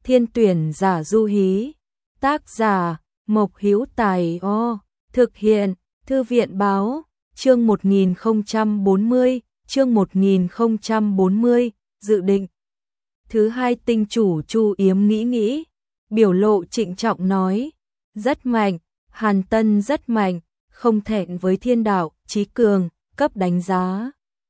Thiên tuyển giả Du Hí. Tác giả Mộc Hữu Tài. Thực hiện Thư viện báo. Chương 1040, chương 1040, dự định. Thứ hai tinh chủ Chu Yếm nghĩ, biểu lộ trịnh trọng nói, rất mạnh, Hàn Tân rất mạnh, không thẹn với thiên đạo, chí cường, cấp đánh giá.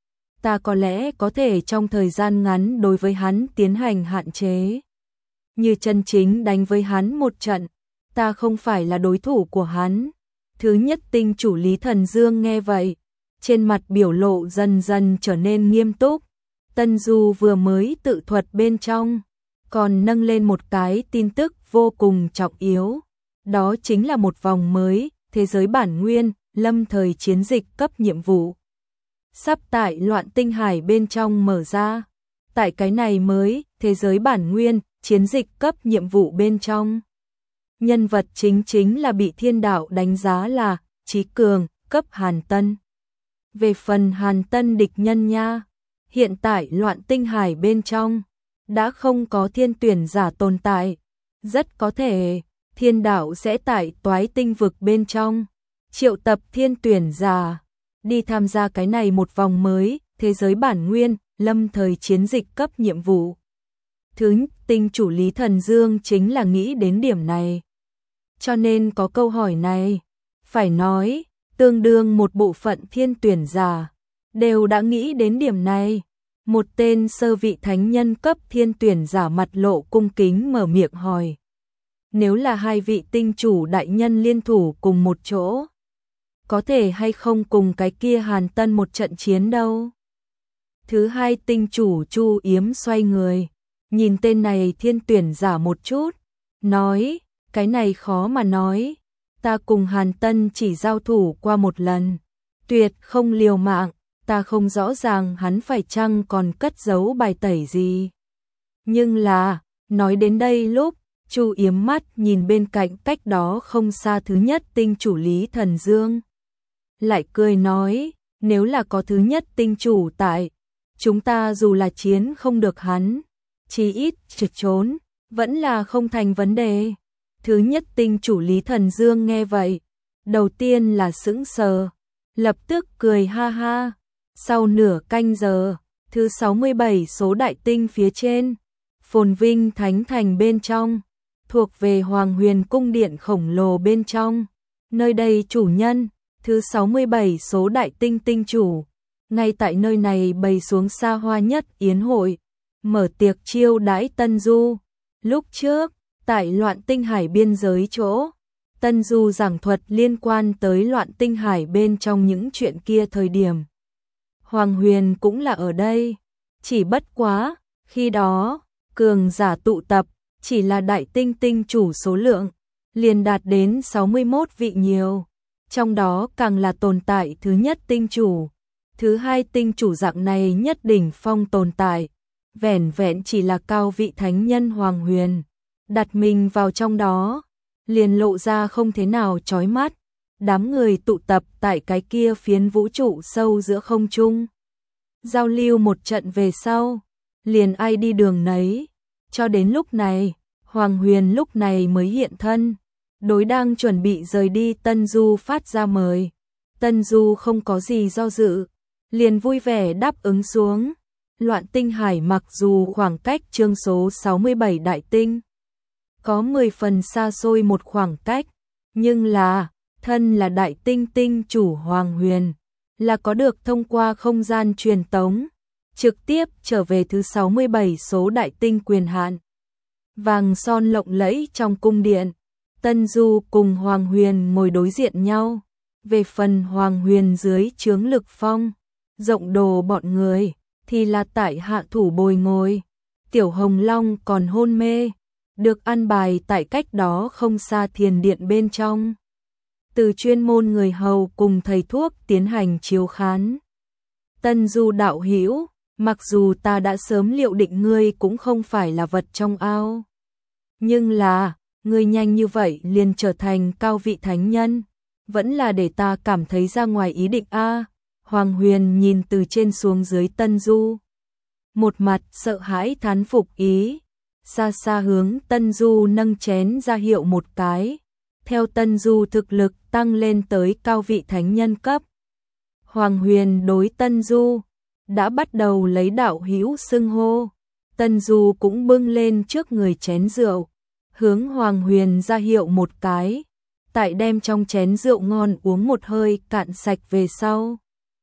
Ta có lẽ có thể trong thời gian ngắn đối với hắn tiến hành hạn chế. Như chân chính đánh với hắn một trận, ta không phải là đối thủ của hắn. Thứ nhất tinh chủ Lý Thần Dương nghe vậy, trên mặt biểu lộ dần dần trở nên nghiêm túc. Tân Du vừa mới tự thuật bên trong, còn nâng lên một cái tin tức vô cùng trọng yếu. Đó chính là một vòng mới, thế giới bản nguyên, lâm thời chiến dịch cấp nhiệm vụ. Sắp tại Loạn Tinh Hải bên trong mở ra. Tại cái này mới, thế giới bản nguyên, chiến dịch cấp nhiệm vụ bên trong. Nhân vật chính là bị thiên đạo đánh giá là chí cường, cấp Hàn Tân. Về phần Hàn Tân địch nhân nha, hiện tại Loạn Tinh Hải bên trong đã không có thiên tuyển giả tồn tại, rất có thể thiên đạo sẽ tại Toái Tinh vực bên trong triệu tập thiên tuyển giả đi tham gia cái này một vòng mới, thế giới bản nguyên, lâm thời chiến dịch cấp nhiệm vụ. Thứ tinh chủ Lý Thần Dương chính là nghĩ đến điểm này, cho nên có câu hỏi này. Phải nói, tương đương một bộ phận thiên tuyển giả đều đã nghĩ đến điểm này. Một tên sơ vị thánh nhân cấp thiên tuyển giả mặt lộ cung kính mở miệng hỏi, nếu là hai vị tinh chủ đại nhân liên thủ cùng một chỗ, có thể hay không cùng cái kia Hàn Tân một trận chiến đâu? Thứ hai tinh chủ Chu Yếm xoay người, nhìn tên này thiên tuyển giả một chút, nói, cái này khó mà nói, ta cùng Hàn Tân chỉ giao thủ qua một lần, tuyệt không liều mạng, ta không rõ ràng hắn phải chăng còn cất giấu bài tẩy gì. Nhưng là, nói đến đây lúc, Chu Yếm mắt nhìn bên cạnh cách đó không xa thứ nhất tinh chủ Lý Thần Dương. Lại cười nói, nếu là có thứ nhất tinh chủ tại, chúng ta dù là chiến không được hắn, chí ít trượt trốn, vẫn là không thành vấn đề. Thứ nhất tinh chủ Lý Thần Dương nghe vậy, đầu tiên là sững sờ, lập tức cười ha ha. Sau nửa canh giờ, thứ 67 số đại tinh phía trên, phồn vinh thánh thành bên trong, thuộc về Hoàng Huyền cung điện khổng lồ bên trong, nơi đây chủ nhân, thứ 67 số đại tinh tinh chủ, ngay tại nơi này bày xuống xa hoa nhất yến hội, mở tiệc chiêu đãi Tân Du. Lúc trước, tại Loạn Tinh Hải biên giới chỗ, Tân Du giảng thuật liên quan tới Loạn Tinh Hải bên trong những chuyện kia thời điểm. Hoàng Huyền cũng là ở đây, chỉ bất quá, khi đó, cường giả tụ tập, chỉ là đại tinh tinh chủ số lượng, liền đạt đến 61 vị nhiều, trong đó càng là tồn tại thứ nhất tinh chủ, thứ hai tinh chủ dạng này nhất đỉnh phong tồn tại, vẻn vẹn chỉ là cao vị thánh nhân Hoàng Huyền, đặt mình vào trong đó, liền lộ ra không thế nào chói mắt. Đám người tụ tập tại cái kia phiến vũ trụ sâu giữa không trung. Giao lưu một trận về sau, liền ai đi đường nấy. Cho đến lúc này, Hoàng Huyền lúc này mới hiện thân. Đối đang chuẩn bị rời đi Tân Du phát ra mời. Tân Du không có gì do dự, liền vui vẻ đáp ứng xuống. Loạn Tinh Hải mặc dù khoảng cách chương số 67 đại tinh có 10 phần xa xôi một khoảng cách, nhưng là thân là đại tinh tinh chủ Hoàng Huyền, là có được thông qua không gian truyền tống, trực tiếp trở về thứ 67 số đại tinh quyền hạn. Vàng son lộng lẫy trong cung điện, Tân Du cùng Hoàng Huyền ngồi đối diện nhau. Về phần Hoàng Huyền dưới chướng Lực Phong, Rộng Đồ bọn người, thì là tại hạ thủ bồi ngồi. Tiểu Hồng Long còn hôn mê, được an bài tại cách đó không xa thiền điện bên trong. Từ chuyên môn người hầu cùng thầy thuốc tiến hành chiếu khán. Tân Du đạo hữu, mặc dù ta đã sớm liệu định ngươi cũng không phải là vật trong ao, nhưng là, ngươi nhanh như vậy liền trở thành cao vị thánh nhân, vẫn là để ta cảm thấy ra ngoài ý định a. Hoàng Huyền nhìn từ trên xuống dưới Tân Du, một mặt sợ hãi thán phục ý, xa xa hướng Tân Du nâng chén ra hiệu một cái. Theo Tân Du thực lực tăng lên tới cao vị thánh nhân cấp. Hoàng Huyền đối Tân Du đã bắt đầu lấy đạo hữu xưng hô. Tân Du cũng bưng lên trước người chén rượu, hướng Hoàng Huyền ra hiệu một cái, tại đem trong chén rượu ngon uống một hơi cạn sạch về sau.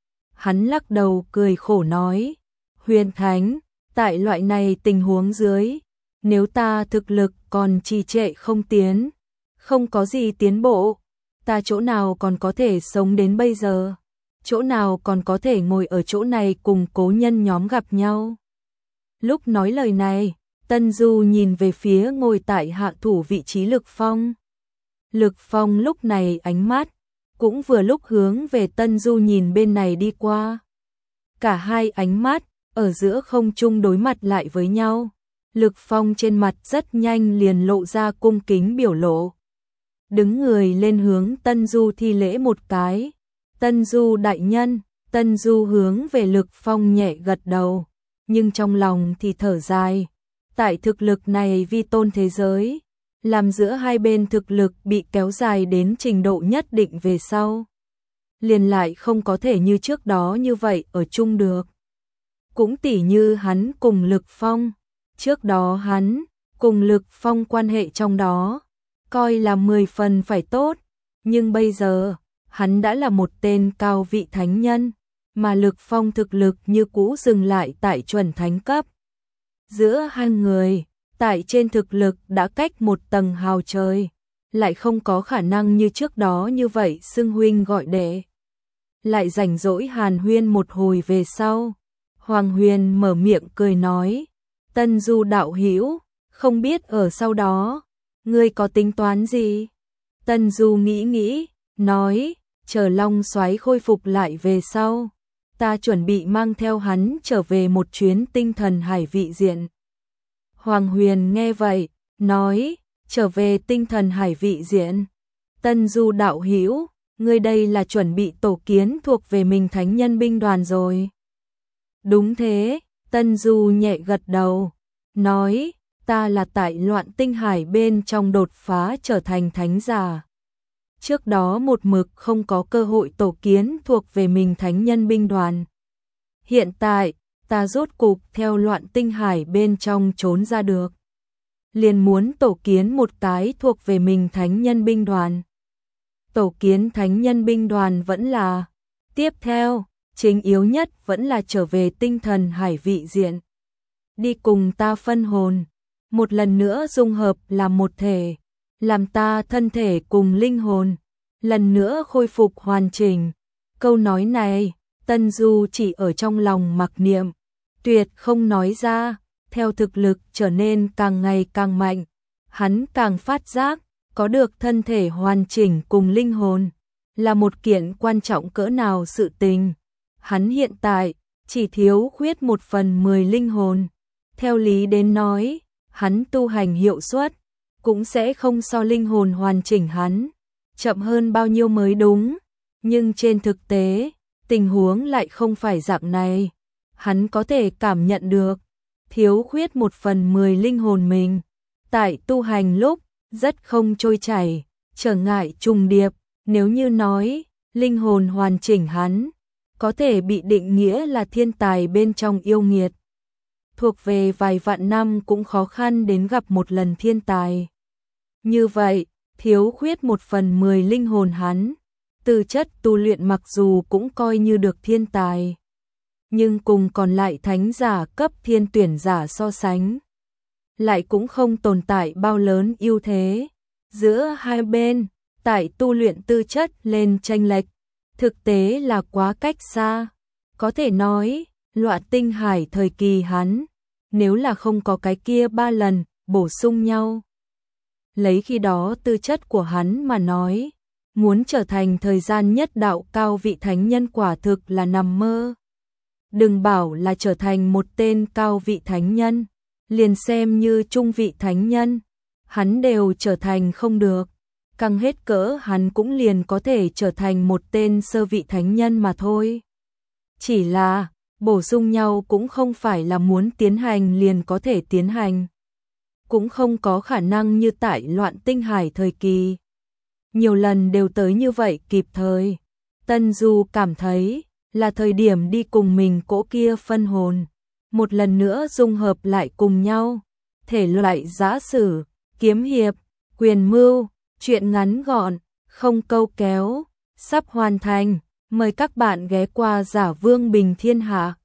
Hắn lắc đầu cười khổ nói, Huyền Thánh, tại loại này tình huống dưới, nếu ta thực lực còn trì trệ không tiến, không có gì tiến bộ, ta chỗ nào còn có thể sống đến bây giờ, chỗ nào còn có thể ngồi ở chỗ này cùng cố nhân nhóm gặp nhau. Lúc nói lời này, Tân Du nhìn về phía ngồi tại hạ thủ vị trí Lực Phong. Lực Phong lúc này ánh mắt cũng vừa lúc hướng về Tân Du nhìn bên này đi qua. Cả hai ánh mắt ở giữa không trung đối mặt lại với nhau. Lực Phong trên mặt rất nhanh liền lộ ra cung kính biểu lộ. Đứng người lên hướng Tân Du thi lễ một cái. Tân Du đại nhân, Tân Du hướng về Lực Phong nhẹ gật đầu, nhưng trong lòng thì thở dài. Tại thực lực này vi tôn thế giới, làm giữa hai bên thực lực bị kéo dài đến trình độ nhất định về sau, liền lại không có thể như trước đó như vậy ở chung được. Cũng tỉ như hắn cùng Lực Phong, trước đó hắn cùng Lực Phong quan hệ trong đó, coi là 10 phần phải tốt, nhưng bây giờ, hắn đã là một tên cao vị thánh nhân, mà Lực Phong thực lực như cũ dừng lại tại chuẩn thánh cấp. Giữa hai người, tại trên thực lực đã cách một tầng hào trời, lại không có khả năng như trước đó như vậy xưng huynh gọi đệ. Lại rảnh rỗi hàn huyên một hồi về sau, Hoàng Huyền mở miệng cười nói, Tân Du đạo hữu, không biết ở sau đó, ngươi có tính toán gì? Tân Du nghĩ, nói, chờ Long Soái khôi phục lại về sau, ta chuẩn bị mang theo hắn trở về một chuyến tinh thần hải vị diện. Hoàng Huyền nghe vậy, nói, trở về tinh thần hải vị diện. Tân Du đạo hữu, ngươi đây là chuẩn bị tổ kiến thuộc về mình thánh nhân binh đoàn rồi. Đúng thế, Tân Du nhẹ gật đầu, nói, ta là tại loạn tinh hải bên trong đột phá trở thành thánh giả. Trước đó một mực không có cơ hội tổ kiến thuộc về mình thánh nhân binh đoàn. Hiện tại, ta rốt cục theo loạn tinh hải bên trong trốn ra được. Liền muốn tổ kiến một cái thuộc về mình thánh nhân binh đoàn. Tổ kiến thánh nhân binh đoàn vẫn là, tiếp theo, chính yếu nhất vẫn là trở về tinh thần hải vị diện. Đi cùng ta phân hồn, một lần nữa dung hợp làm một thể, làm ta thân thể cùng linh hồn, lần nữa khôi phục hoàn chỉnh. Câu nói này, Tân Du chỉ ở trong lòng mặc niệm, tuyệt không nói ra. Theo thực lực trở nên càng ngày càng mạnh, hắn càng phát giác, có được thân thể hoàn chỉnh cùng linh hồn, là một kiện quan trọng cỡ nào sự tình. Hắn hiện tại, chỉ thiếu khuyết 1/10 linh hồn. Theo lý đến nói, hắn tu hành hiệu suất, cũng sẽ không so linh hồn hoàn chỉnh hắn chậm hơn bao nhiêu mới đúng. Nhưng trên thực tế, tình huống lại không phải dạng này. Hắn có thể cảm nhận được, thiếu khuyết 1/10 linh hồn mình. Tại tu hành lúc, rất không trôi chảy, trở ngại trùng điệp. Nếu như nói, linh hồn hoàn chỉnh hắn, có thể bị định nghĩa là thiên tài bên trong yêu nghiệt. Thuộc về vài vạn năm cũng khó khăn đến gặp một lần thiên tài. Như vậy, thiếu khuyết 1/10 linh hồn hắn, tư chất tu luyện mặc dù cũng coi như được thiên tài, nhưng cùng còn lại thánh giả cấp thiên tuyển giả so sánh, lại cũng không tồn tại bao lớn ưu thế. Giữa hai bên, tại tu luyện tư chất lên chênh lệch, thực tế là quá cách xa. Có thể nói, loạn tinh hải thời kỳ hắn, nếu là không có cái kia 3 lần bổ sung nhau, lấy khi đó tư chất của hắn mà nói, muốn trở thành thời gian nhất đạo cao vị thánh nhân quả thực là nằm mơ. Đừng bảo là trở thành một tên cao vị thánh nhân, liền xem như trung vị thánh nhân, hắn đều trở thành không được. Căng hết cỡ hắn cũng liền có thể trở thành một tên sơ vị thánh nhân mà thôi. Chỉ là, bổ sung nhau cũng không phải là muốn tiến hành liền có thể tiến hành. cũng không có khả năng như tại Loạn Tinh Hải thời kỳ. Nhiều lần đều tới như vậy kịp thời. Tân Du cảm thấy là thời điểm đi cùng mình cỗ kia phân hồn, một lần nữa dung hợp lại cùng nhau. Thể loại giã sử, kiếm hiệp, quyền mưu, truyện ngắn gọn, không câu kéo, sắp hoàn thành. Mời các bạn ghé qua Giả Vương Bình Thiên Hạ.